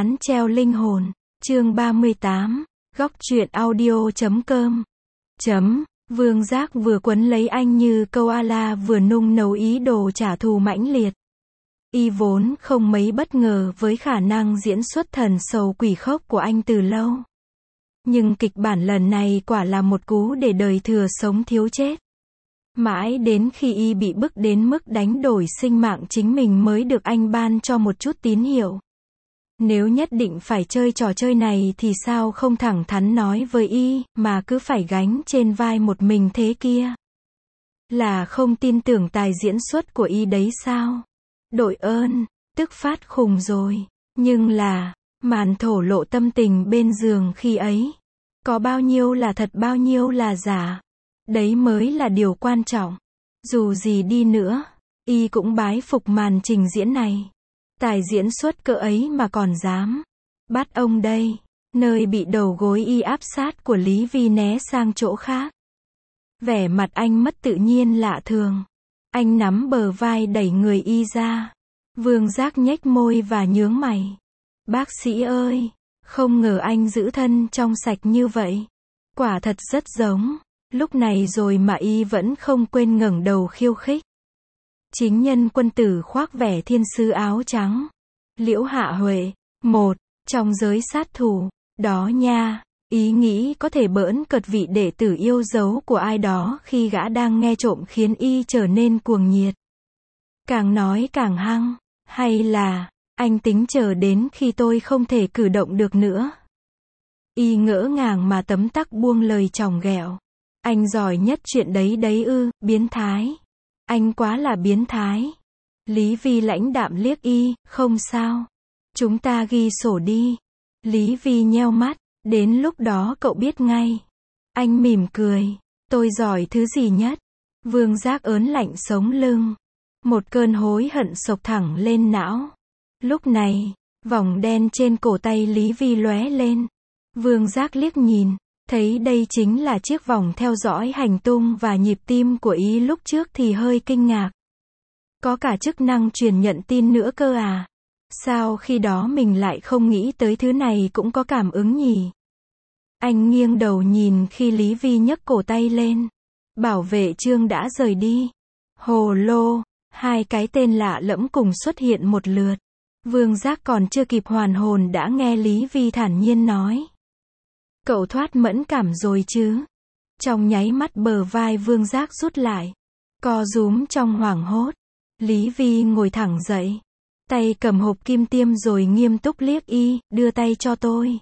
án treo linh hồn, chương 38, góc truyện audio.com. Vương Giác vừa quấn lấy anh như koala vừa nung nấu ý đồ trả thù mãnh liệt. Y vốn không mấy bất ngờ với khả năng diễn xuất thần sầu quỷ khốc của anh từ lâu. Nhưng kịch bản lần này quả là một cú để đời thừa sống thiếu chết. Mãi đến khi Y bị bức đến mức đánh đổi sinh mạng chính mình mới được anh ban cho một chút tín hiệu. Nếu nhất định phải chơi trò chơi này thì sao không thẳng thắn nói với Y, mà cứ phải gánh trên vai một mình thế kia. Là không tin tưởng tài diễn xuất của Y đấy sao? Đội ơn, tức phát khùng rồi. Nhưng là, màn thổ lộ tâm tình bên giường khi ấy. Có bao nhiêu là thật bao nhiêu là giả. Đấy mới là điều quan trọng. Dù gì đi nữa, Y cũng bái phục màn trình diễn này. Tài diễn xuất cỡ ấy mà còn dám bắt ông đây. Nơi bị đầu gối Y áp sát của Lý Vi né sang chỗ khác. Vẻ mặt anh mất tự nhiên lạ thường. Anh nắm bờ vai đẩy người Y ra. Vương Giác nhếch môi và nhướng mày. Bác sĩ ơi, không ngờ anh giữ thân trong sạch như vậy. Quả thật rất giống. Lúc này rồi mà Y vẫn không quên ngẩng đầu khiêu khích. Chính nhân quân tử khoác vẻ thiên sứ áo trắng. Liễu Hạ Huệ, một trong giới sát thủ, đó nha. Ý nghĩ có thể bỡn cợt vị đệ tử yêu dấu của ai đó khi gã đang nghe trộm khiến Y trở nên cuồng nhiệt. Càng nói càng hăng, hay là, anh tính chờ đến khi tôi không thể cử động được nữa. Y ngỡ ngàng mà tấm tắc buông lời chòng ghẹo. Anh giỏi nhất chuyện đấy ư, biến thái. Anh quá là biến thái. Lý Vi lãnh đạm liếc Y, không sao. Chúng ta ghi sổ đi. Lý Vi nheo mắt, đến lúc đó cậu biết ngay. Anh mỉm cười, tôi giỏi thứ gì nhất? Vương Giác ớn lạnh sống lưng. Một cơn hối hận xộc thẳng lên não. Lúc này, vòng đen trên cổ tay Lý Vi lóe lên. Vương Giác liếc nhìn, thấy đây chính là chiếc vòng theo dõi hành tung và nhịp tim của Y lúc trước thì hơi kinh ngạc. Có cả chức năng truyền nhận tin nữa cơ à? Sao khi đó mình lại không nghĩ tới thứ này cũng có cảm ứng nhỉ? Anh nghiêng đầu nhìn khi Lý Vi nhấc cổ tay lên. Bảo vệ Trương đã rời đi. Hồ lô, hai cái tên lạ lẫm cùng xuất hiện một lượt. Vương Giác còn chưa kịp hoàn hồn đã nghe Lý Vi thản nhiên nói. Cậu thoát mẫn cảm rồi chứ? Trong nháy mắt bờ vai Vương Giác rút lại. Co rúm trong hoảng hốt. Lý Vi ngồi thẳng dậy. Tay cầm hộp kim tiêm rồi nghiêm túc liếc Y, đưa tay cho tôi.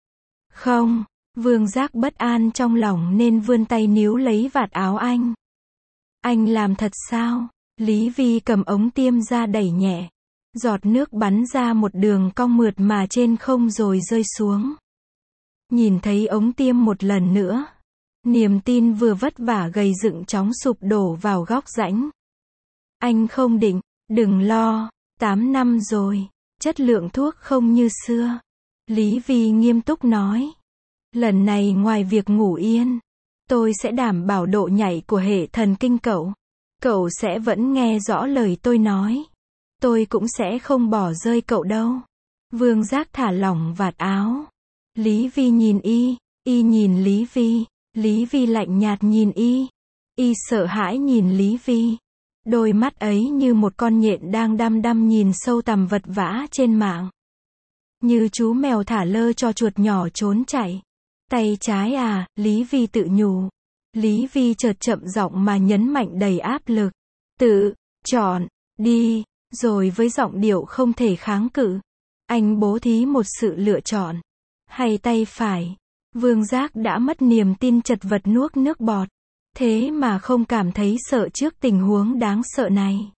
Không, Vương Giác bất an trong lòng nên vươn tay níu lấy vạt áo anh. Anh làm thật sao? Lý Vi cầm ống tiêm ra đẩy nhẹ. Giọt nước bắn ra một đường cong mượt mà trên không rồi rơi xuống. Nhìn thấy ống tiêm một lần nữa. Niềm tin vừa vất vả gầy dựng chóng sụp đổ vào góc rãnh. Anh không định, đừng lo, 8 năm rồi, chất lượng thuốc không như xưa. Lý Vi nghiêm túc nói. Lần này ngoài việc ngủ yên, tôi sẽ đảm bảo độ nhạy của hệ thần kinh cậu. Cậu sẽ vẫn nghe rõ lời tôi nói. Tôi cũng sẽ không bỏ rơi cậu đâu. Vương Giác thả lỏng vạt áo. Lý Vi nhìn Y, Y nhìn Lý Vi. Lý Vi lạnh nhạt nhìn Y. Y sợ hãi nhìn Lý Vi. Đôi mắt ấy như một con nhện đang đăm đăm nhìn sâu tằm vật vã trên mạng. Như chú mèo thả lơ cho chuột nhỏ trốn chạy. Tay trái à, Lý Vi tự nhủ. Lý Vi chợt chậm giọng mà nhấn mạnh đầy áp lực. Tự chọn đi, rồi với giọng điệu không thể kháng cự. Anh bố thí một sự lựa chọn. Hay tay phải. Vương Giác đã mất niềm tin chật vật nuốt nước bọt. Thế mà không cảm thấy sợ trước tình huống đáng sợ này.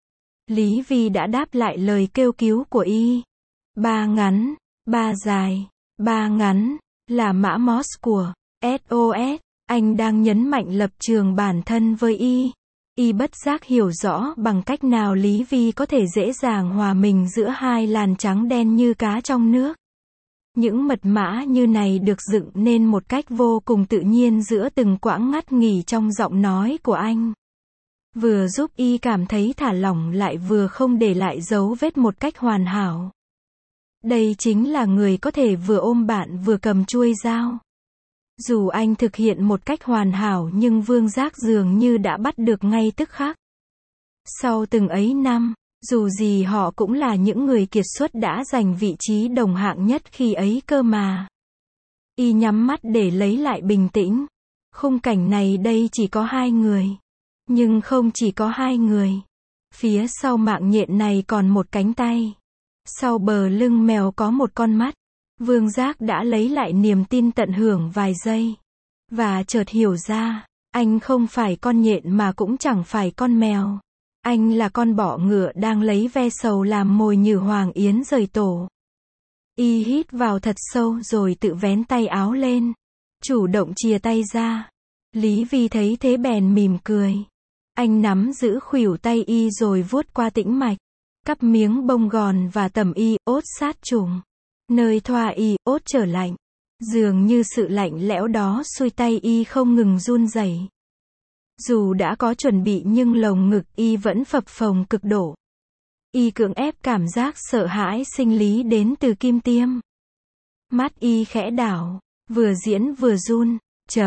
Lý Vi đã đáp lại lời kêu cứu của Y. 3 ngắn, 3 dài, 3 ngắn, là mã Morse của SOS. Anh đang nhấn mạnh lập trường bản thân với Y. Y bất giác hiểu rõ bằng cách nào Lý Vi có thể dễ dàng hòa mình giữa hai làn trắng đen như cá trong nước. Những mật mã như này được dựng nên một cách vô cùng tự nhiên giữa từng quãng ngắt nghỉ trong giọng nói của anh. Vừa giúp Y cảm thấy thả lỏng lại vừa không để lại dấu vết một cách hoàn hảo. Đây chính là người có thể vừa ôm bạn vừa cầm chuôi dao. Dù anh thực hiện một cách hoàn hảo nhưng Vương Giác dường như đã bắt được ngay tức khắc. Sau từng ấy năm, dù gì họ cũng là những người kiệt xuất đã giành vị trí đồng hạng nhất khi ấy cơ mà. Y nhắm mắt để lấy lại bình tĩnh. Khung cảnh này đây chỉ có hai người. Nhưng không chỉ có hai người. Phía sau mạng nhện này còn một cánh tay. Sau bờ lưng mèo có một con mắt. Vương Giác đã lấy lại niềm tin tận hưởng vài giây. Và chợt hiểu ra, anh không phải con nhện mà cũng chẳng phải con mèo. Anh là con bọ ngựa đang lấy ve sầu làm mồi nhử Hoàng Yến rời tổ. Y hít vào thật sâu rồi tự vén tay áo lên. Chủ động chìa tay ra. Lý Vi thấy thế bèn mỉm cười. Anh nắm giữ khuỷu tay Y rồi vuốt qua tĩnh mạch. Cắp miếng bông gòn và tẩm Y, ốt sát trùng. Nơi thoa Y, ốt trở lạnh. Dường như sự lạnh lẽo đó xuôi tay Y không ngừng run rẩy. Dù đã có chuẩn bị nhưng lồng ngực Y vẫn phập phồng cực độ. Y cưỡng ép cảm giác sợ hãi sinh lý đến từ kim tiêm. Mắt Y khẽ đảo, vừa diễn vừa run.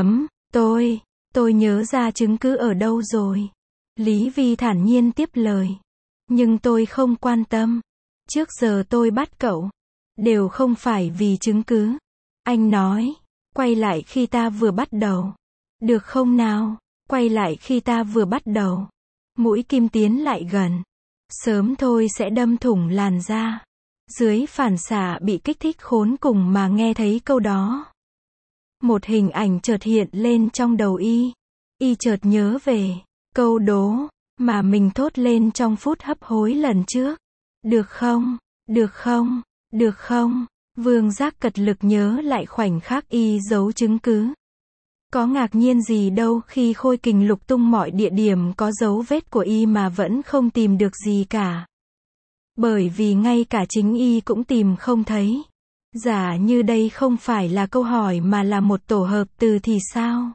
Tôi nhớ ra chứng cứ ở đâu rồi. Lý Vi thản nhiên tiếp lời. Nhưng tôi không quan tâm. Trước giờ tôi bắt cậu. Đều không phải vì chứng cứ. Anh nói. Quay lại khi ta vừa bắt đầu. Được không nào? Quay lại khi ta vừa bắt đầu. Mũi kim tiến lại gần. Sớm thôi sẽ đâm thủng làn da. Dưới phản xạ bị kích thích khốn cùng mà nghe thấy câu đó. Một hình ảnh chợt hiện lên trong đầu Y. Y chợt nhớ về câu đố mà mình thốt lên trong phút hấp hối lần trước. Được không? Được không? Được không? Vương Giác cật lực nhớ lại khoảnh khắc Y giấu chứng cứ. Có ngạc nhiên gì đâu khi Khôi Kình lục tung mọi địa điểm có dấu vết của Y mà vẫn không tìm được gì cả. Bởi vì ngay cả chính Y cũng tìm không thấy. Giả như đây không phải là câu hỏi mà là một tổ hợp từ thì sao?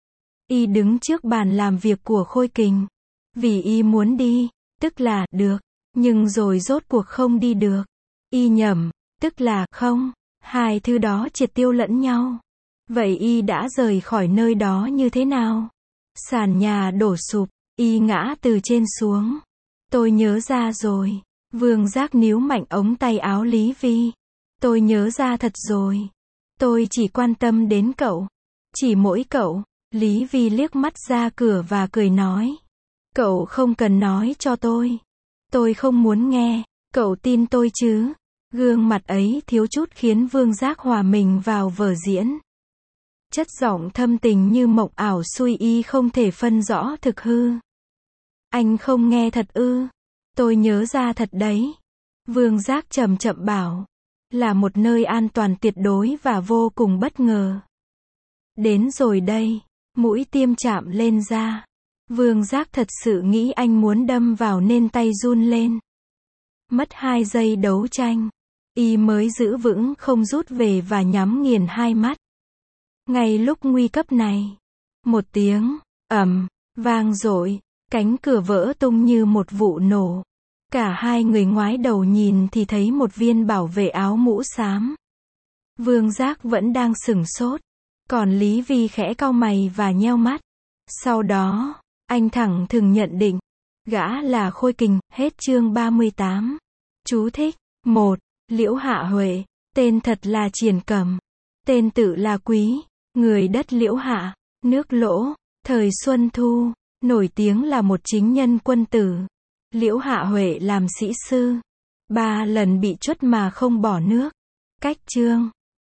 Y đứng trước bàn làm việc của Khôi Kình. Vì Y muốn đi, tức là được, nhưng rồi rốt cuộc không đi được. Y nhầm, tức là không, hai thứ đó triệt tiêu lẫn nhau. Vậy Y đã rời khỏi nơi đó như thế nào? Sàn nhà đổ sụp, Y ngã từ trên xuống. Tôi nhớ ra rồi. Vương Giác níu mạnh ống tay áo Lý Vi. Tôi nhớ ra thật rồi. Tôi chỉ quan tâm đến cậu. Chỉ mỗi cậu. Lý Vi liếc mắt ra cửa và cười nói. Cậu không cần nói cho tôi. Tôi không muốn nghe. Cậu tin tôi chứ? Gương mặt ấy thiếu chút khiến Vương Giác hòa mình vào vở diễn. Chất giọng thâm tình như mộng ảo xui Y không thể phân rõ thực hư. Anh không nghe thật ư? Tôi nhớ ra thật đấy. Vương Giác chậm chậm bảo. Là một nơi an toàn tuyệt đối và vô cùng bất ngờ. Đến rồi đây. Mũi tiêm chạm lên da. Vương Giác thật sự nghĩ anh muốn đâm vào nên tay run lên. Mất 2 giây đấu tranh. Y mới giữ vững không rút về và nhắm nghiền hai mắt. Ngay lúc nguy cấp này. Một tiếng ầm vang dội. Cánh cửa vỡ tung như một vụ nổ. Cả hai người ngoái đầu nhìn thì thấy một viên bảo vệ áo mũ xám. Vương Giác vẫn đang sửng sốt. Còn Lý Vi khẽ cau mày và nheo mắt. Sau đó, anh thẳng thừng nhận định. Gã là Khôi Kình, hết chương 38. Chú thích. 1. Liễu Hạ Huệ. Tên thật là Triển Cẩm. Tên tự là Quý. Người đất Liễu Hạ. Nước Lỗ. Thời Xuân Thu. Nổi tiếng là một chính nhân quân tử. Liễu Hạ Huệ làm sĩ sư. 3 lần bị truất mà không bỏ nước. Cách chương